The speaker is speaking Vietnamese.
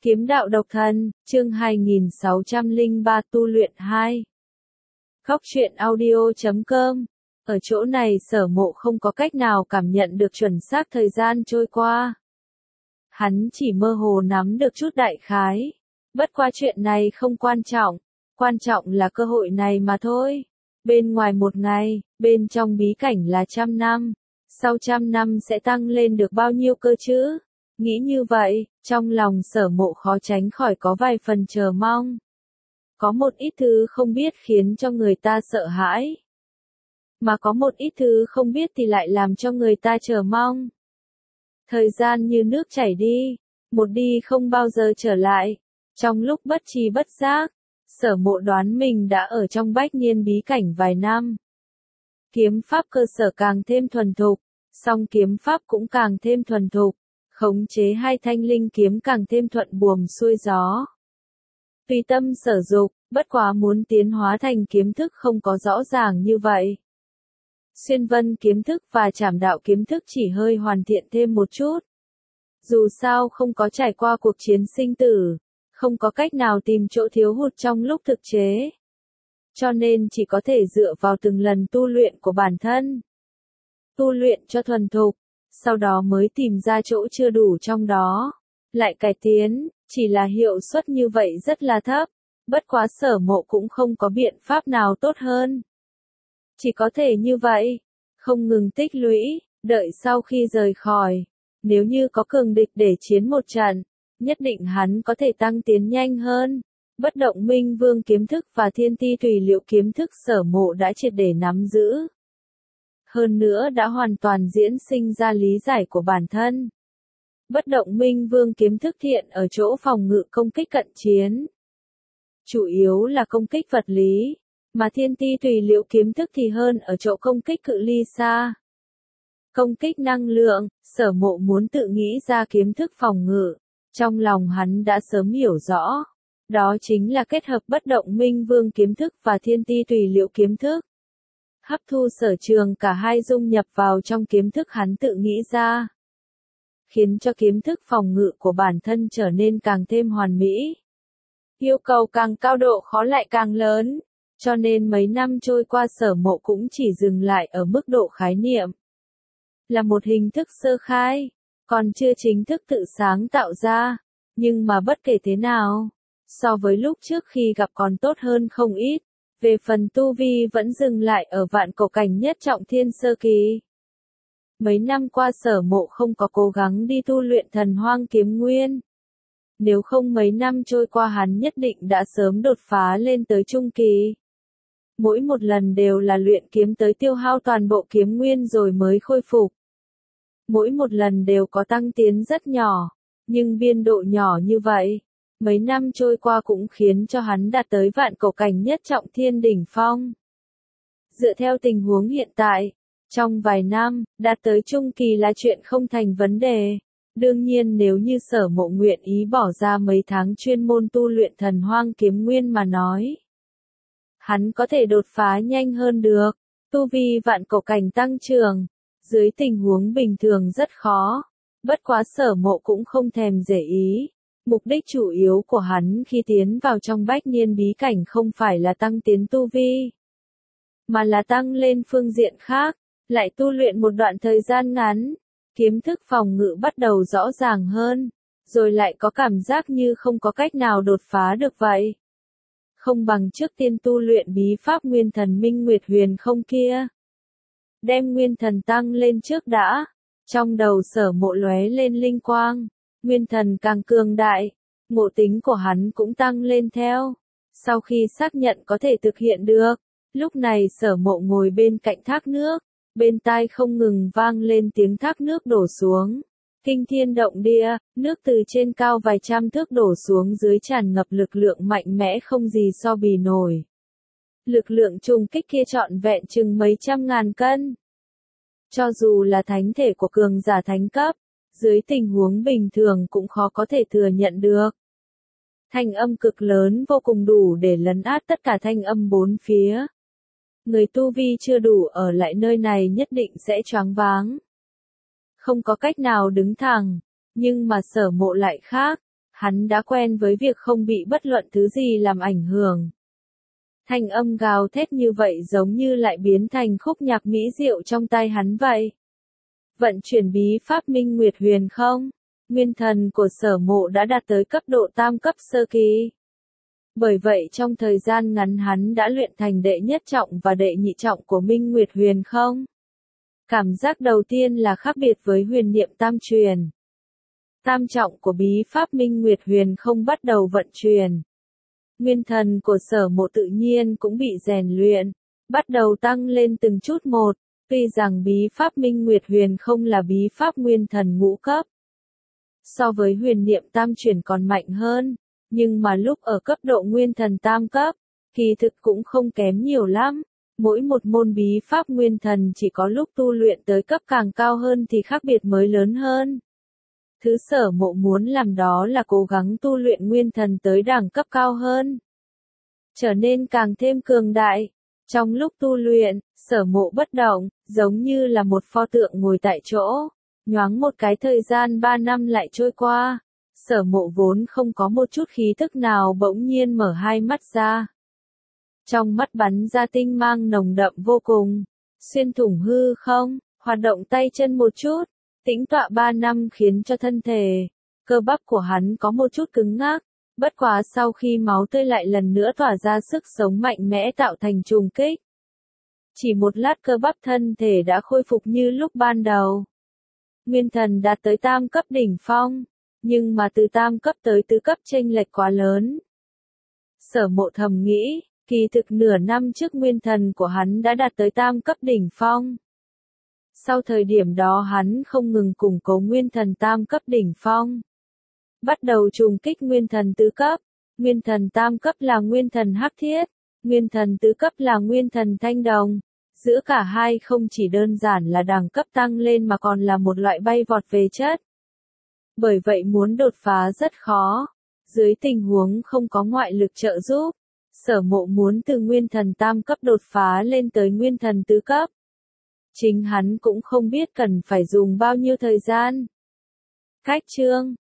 Kiếm đạo độc thân, chương 2603 tu luyện 2. Góc truyện audio.com. Ở chỗ này Sở Mộ không có cách nào cảm nhận được chuẩn xác thời gian trôi qua. Hắn chỉ mơ hồ nắm được chút đại khái. Bất qua chuyện này không quan trọng là cơ hội này mà thôi. Bên ngoài 1 ngày, bên trong bí cảnh là 100 năm. Sau 100 năm sẽ tăng lên được bao nhiêu cơ chứ? Nghĩ như vậy, trong lòng Sở Mộ khó tránh khỏi có vài phần chờ mong. Có một ít thứ không biết khiến cho người ta sợ hãi. Mà có một ít thứ không biết thì lại làm cho người ta chờ mong. Thời gian như nước chảy đi, một đi không bao giờ trở lại. Trong lúc bất tri bất giác, Sở Mộ đoán mình đã ở trong bách niên bí cảnh vài năm. Kiếm pháp cơ sở càng thêm thuần thục, song kiếm pháp cũng càng thêm thuần thục. Khống chế 2 thanh linh kiếm càng thêm thuận buồm xuôi gió. Tùy tâm sở dục, bất quá muốn tiến hóa thành kiếm thức không có rõ ràng như vậy. Xuyên vân kiếm thức và trảm đạo kiếm thức chỉ hơi hoàn thiện thêm một chút. Dù sao không có trải qua cuộc chiến sinh tử, không có cách nào tìm chỗ thiếu hụt trong lúc thực chế. Cho nên chỉ có thể dựa vào từng lần tu luyện của bản thân. Tu luyện cho thuần thục. Sau đó mới tìm ra chỗ chưa đủ trong đó, lại cải tiến, chỉ là hiệu suất như vậy rất là thấp, bất quá Sở Mộ cũng không có biện pháp nào tốt hơn. Chỉ có thể như vậy, không ngừng tích lũy, đợi sau khi rời khỏi, nếu như có cường địch để chiến một trận, nhất định hắn có thể tăng tiến nhanh hơn. Bất động minh vương kiếm thức và thiên ti tùy liệu kiếm thức Sở Mộ đã triệt để nắm giữ. Hơn nữa đã hoàn toàn diễn sinh ra lý giải của bản thân. Bất động minh vương kiếm thức thiện ở chỗ phòng ngự công kích cận chiến. Chủ yếu là công kích vật lý, mà thiên ti tùy liệu kiếm thức thì hơn ở chỗ công kích cự ly xa. Công kích năng lượng, Sở Mộ muốn tự nghĩ ra kiếm thức phòng ngự. Trong lòng hắn đã sớm hiểu rõ. Đó chính là kết hợp bất động minh vương kiếm thức và thiên ti tùy liệu kiếm thức. Hấp thu sở trường cả hai dung nhập vào trong kiếm thức hắn tự nghĩ ra. Khiến cho kiếm thức phòng ngự của bản thân trở nên càng thêm hoàn mỹ. Yêu cầu càng cao độ khó lại càng lớn, cho nên mấy năm trôi qua Sở Mộ cũng chỉ dừng lại ở mức độ khái niệm. Là một hình thức sơ khai, còn chưa chính thức tự sáng tạo ra, nhưng mà bất kể thế nào, so với lúc trước khi gặp còn tốt hơn không ít. Về phần tu vi vẫn dừng lại ở vạn cổ cảnh nhất trọng thiên sơ kỳ. Mấy năm qua Sở Mộ không có cố gắng đi tu luyện thần hoang kiếm nguyên. Nếu không mấy năm trôi qua hắn nhất định đã sớm đột phá lên tới trung kỳ. Mỗi một lần đều là luyện kiếm tới tiêu hao toàn bộ kiếm nguyên rồi mới khôi phục. Mỗi một lần đều có tăng tiến rất nhỏ, nhưng biên độ nhỏ như vậy. Mấy năm trôi qua cũng khiến cho hắn đạt tới vạn cổ cảnh nhất trọng thiên đỉnh phong. Dựa theo tình huống hiện tại, trong vài năm, đạt tới trung kỳ là chuyện không thành vấn đề. Đương nhiên nếu như Sở Mộ nguyện ý bỏ ra mấy tháng chuyên môn tu luyện thần hoang kiếm nguyên mà nói. Hắn có thể đột phá nhanh hơn được, tu vi vạn cổ cảnh tăng trưởng, dưới tình huống bình thường rất khó. Bất quá Sở Mộ cũng không thèm để ý. Mục đích chủ yếu của hắn khi tiến vào trong bách niên bí cảnh không phải là tăng tiến tu vi, mà là tăng lên phương diện khác, lại tu luyện một đoạn thời gian ngắn, kiếm thức phòng ngự bắt đầu rõ ràng hơn, rồi lại có cảm giác như không có cách nào đột phá được vậy. Không bằng trước tiên tu luyện bí pháp nguyên thần minh nguyệt huyền không kia. Đem nguyên thần tăng lên trước đã, trong đầu Sở Mộ lóe lên linh quang. Nguyên thần càng cường đại, ngộ tính của hắn cũng tăng lên theo. Sau khi xác nhận có thể thực hiện được, lúc này Sở Mộ ngồi bên cạnh thác nước, bên tai không ngừng vang lên tiếng thác nước đổ xuống. Kinh thiên động địa, nước từ trên cao vài trăm thước đổ xuống dưới tràn ngập lực lượng mạnh mẽ không gì so bì nổi. Lực lượng trùng kích kia trọn vẹn chừng mấy trăm ngàn cân. Cho dù là thánh thể của cường giả thánh cấp, dưới tình huống bình thường cũng khó có thể thừa nhận được. Thanh âm cực lớn vô cùng đủ để lấn át tất cả thanh âm bốn phía. Người tu vi chưa đủ ở lại nơi này nhất định sẽ choáng váng. Không có cách nào đứng thẳng, nhưng mà Sở Mộ lại khác. hắn đã quen với việc không bị bất luận thứ gì làm ảnh hưởng. Thanh âm gào thét như vậy giống như lại biến thành khúc nhạc mỹ diệu trong tai hắn vậy. Vận chuyển bí pháp Minh Nguyệt Huyền không? Nguyên thần của Sở Mộ đã đạt tới cấp độ tam cấp sơ kỳ. Bởi vậy trong thời gian ngắn hắn đã luyện thành đệ nhất trọng và đệ nhị trọng của Minh Nguyệt Huyền không? Cảm giác đầu tiên là khác biệt với huyền niệm tam truyền. Tam trọng của bí pháp Minh Nguyệt Huyền không bắt đầu vận chuyển. Nguyên thần của Sở Mộ tự nhiên cũng bị rèn luyện, bắt đầu tăng lên từng chút một, tuy rằng bí pháp Minh Nguyệt Huyền không là bí pháp nguyên thần ngũ cấp. So với huyền niệm tam truyền còn mạnh hơn, nhưng mà lúc ở cấp độ nguyên thần tam cấp, kỳ thực cũng không kém nhiều lắm. Mỗi một môn bí pháp nguyên thần chỉ có lúc tu luyện tới cấp càng cao hơn thì khác biệt mới lớn hơn. Thứ Sở Mộ muốn làm đó là cố gắng tu luyện nguyên thần tới đẳng cấp cao hơn, trở nên càng thêm cường đại. Trong lúc tu luyện, Sở Mộ bất động, giống như là một pho tượng ngồi tại chỗ. Nhoáng một cái thời gian 3 năm lại trôi qua. Sở Mộ vốn không có một chút khí thức nào bỗng nhiên mở hai mắt ra. Trong mắt bắn ra tinh mang nồng đậm vô cùng, xuyên thủng hư không, hoạt động tay chân một chút, tĩnh tọa 3 năm khiến cho thân thể, cơ bắp của hắn có một chút cứng ngắc, bất quá sau khi máu tươi lại lần nữa tỏa ra sức sống mạnh mẽ tạo thành trùng kích. Chỉ một lát cơ bắp thân thể đã khôi phục như lúc ban đầu. Nguyên thần đạt tới tam cấp đỉnh phong, nhưng mà từ tam cấp tới tứ cấp chênh lệch quá lớn. Sở Mộ thầm nghĩ, kỳ thực nửa năm trước nguyên thần của hắn đã đạt tới tam cấp đỉnh phong. Sau thời điểm đó hắn không ngừng củng cố nguyên thần tam cấp đỉnh phong. Bắt đầu trùng kích nguyên thần tứ cấp. Nguyên thần tam cấp là nguyên thần hắc thiết, nguyên thần tứ cấp là nguyên thần thanh đồng. Giữa cả hai không chỉ đơn giản là đẳng cấp tăng lên mà còn là một loại bay vọt về chất. Bởi vậy muốn đột phá rất khó. Dưới tình huống không có ngoại lực trợ giúp, Sở Mộ muốn từ nguyên thần tam cấp đột phá lên tới nguyên thần tứ cấp. Chính hắn cũng không biết cần phải dùng bao nhiêu thời gian. Cách chương